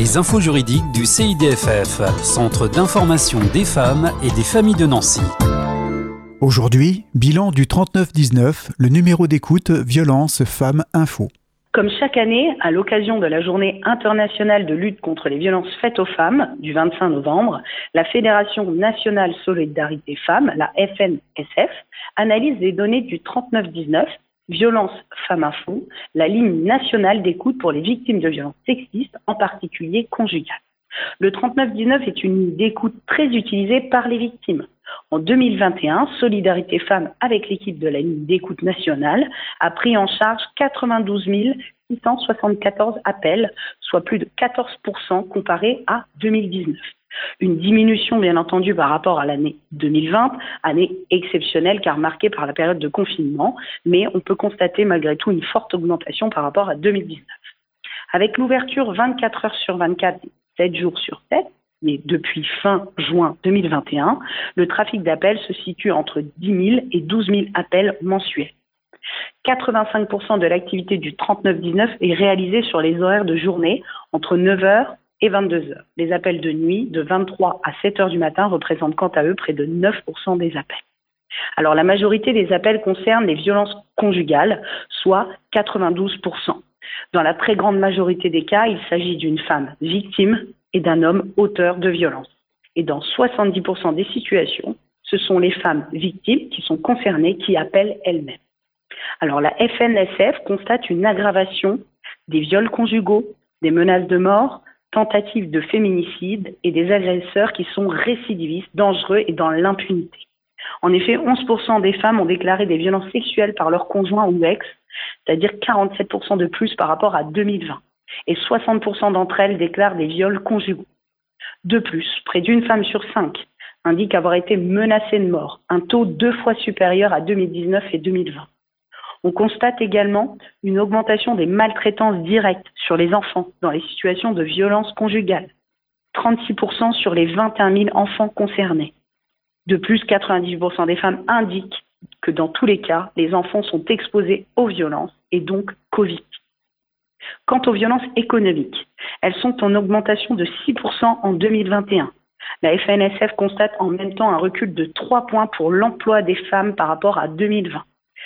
Les infos juridiques du CIDFF, Centre d'information des femmes et des familles de Nancy. Aujourd'hui, bilan du 3919, le numéro d'écoute Violence Femmes Info. Comme chaque année, à l'occasion de la Journée internationale de lutte contre les violences faites aux femmes, du 25 novembre, la Fédération nationale solidarité femmes, la FNSF, analyse les données du 3919, Violence Femmes Info, la ligne nationale d'écoute pour les victimes de violences sexistes, en particulier conjugales. Le 3919 est une ligne d'écoute très utilisée par les victimes. En 2021, Solidarité Femmes, avec l'équipe de la ligne d'écoute nationale, a pris en charge 92 674 appels, soit plus de 14% comparé à 2019. Une diminution, bien entendu, par rapport à l'année 2020, année exceptionnelle car marquée par la période de confinement, mais on peut constater malgré tout une forte augmentation par rapport à 2019. Avec l'ouverture 24 heures sur 24, 7 jours sur 7, mais depuis fin juin 2021, le trafic d'appels se situe entre 10 000 et 12 000 appels mensuels. 85% de l'activité du 3919 est réalisée sur les horaires de journée entre 9h et 22h. Les appels de nuit de 23 à 7h du matin représentent quant à eux près de 9% des appels. Alors la majorité des appels concernent les violences conjugales, soit 92%. Dans la très grande majorité des cas, il s'agit d'une femme victime et d'un homme auteur de violence. Et dans 70% des situations, ce sont les femmes victimes qui sont concernées qui appellent elles-mêmes. Alors la FNSF constate une aggravation des viols conjugaux, des menaces de mort, tentatives de féminicide et des agresseurs qui sont récidivistes, dangereux et dans l'impunité. En effet, 11% des femmes ont déclaré des violences sexuelles par leur conjoint ou ex, c'est-à-dire 47% de plus par rapport à 2020. Et 60% d'entre elles déclarent des viols conjugaux. De plus, près d'une femme sur 5 indique avoir été menacée de mort, un taux 2 fois supérieur à 2019 et 2020. On constate également une augmentation des maltraitances directes sur les enfants dans les situations de violence conjugale, 36% sur les 21 000 enfants concernés. De plus, 90% des femmes indiquent que dans tous les cas, les enfants sont exposés aux violences et donc Covid. Quant aux violences économiques, elles sont en augmentation de 6% en 2021. La FNSF constate en même temps un recul de 3 points pour l'emploi des femmes par rapport à 2020.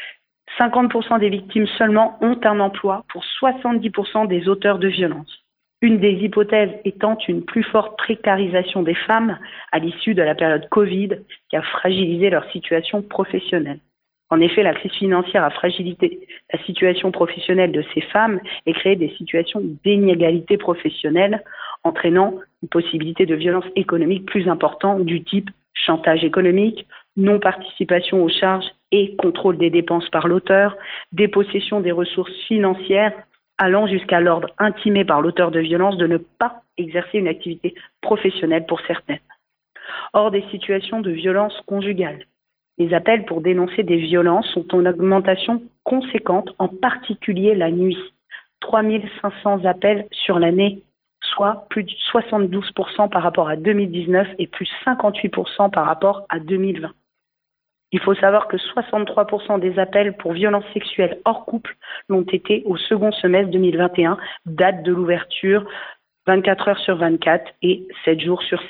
50% des victimes seulement ont un emploi pour 70% des auteurs de violences. Une des hypothèses étant une plus forte précarisation des femmes à l'issue de la période Covid qui a fragilisé leur situation professionnelle. En effet, la crise financière a fragilisé la situation professionnelle de ces femmes et créé des situations d'inégalité professionnelle, entraînant une possibilité de violence économique plus importante du type chantage économique, non-participation aux charges et contrôle des dépenses par l'auteur, dépossession des ressources financières, allant jusqu'à l'ordre intimé par l'auteur de violence de ne pas exercer une activité professionnelle pour certaines. Hors des situations de violence conjugale, les appels pour dénoncer des violences sont en augmentation conséquente, en particulier la nuit. 3 500 appels sur l'année, soit plus de 72% par rapport à 2019 et plus 58% par rapport à 2020. Il faut savoir que 63% des appels pour violences sexuelles hors couple l'ont été au second semestre 2021, date de l'ouverture 24 heures sur 24 et 7 jours sur 7.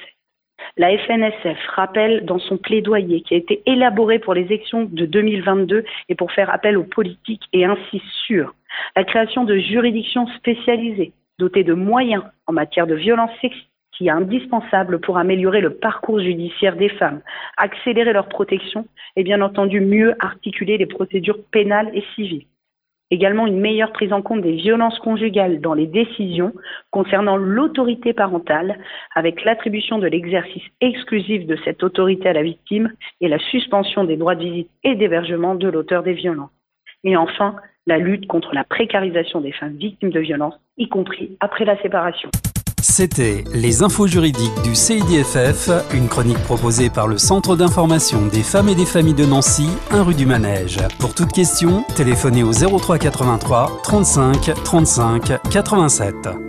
La FNSF rappelle dans son plaidoyer qui a été élaboré pour les élections de 2022 et pour faire appel aux politiques et insiste sur la création de juridictions spécialisées dotées de moyens en matière de violences sexuelles qui est indispensable pour améliorer le parcours judiciaire des femmes, accélérer leur protection et bien entendu mieux articuler les procédures pénales et civiles. Également une meilleure prise en compte des violences conjugales dans les décisions concernant l'autorité parentale avec l'attribution de l'exercice exclusif de cette autorité à la victime et la suspension des droits de visite et d'hébergement de l'auteur des violences. Et enfin, la lutte contre la précarisation des femmes victimes de violences, y compris après la séparation. C'était les infos juridiques du CIDFF, une chronique proposée par le Centre d'information des femmes et des familles de Nancy, 1 rue du Manège. Pour toute question, téléphonez au 03 83 35 35 87.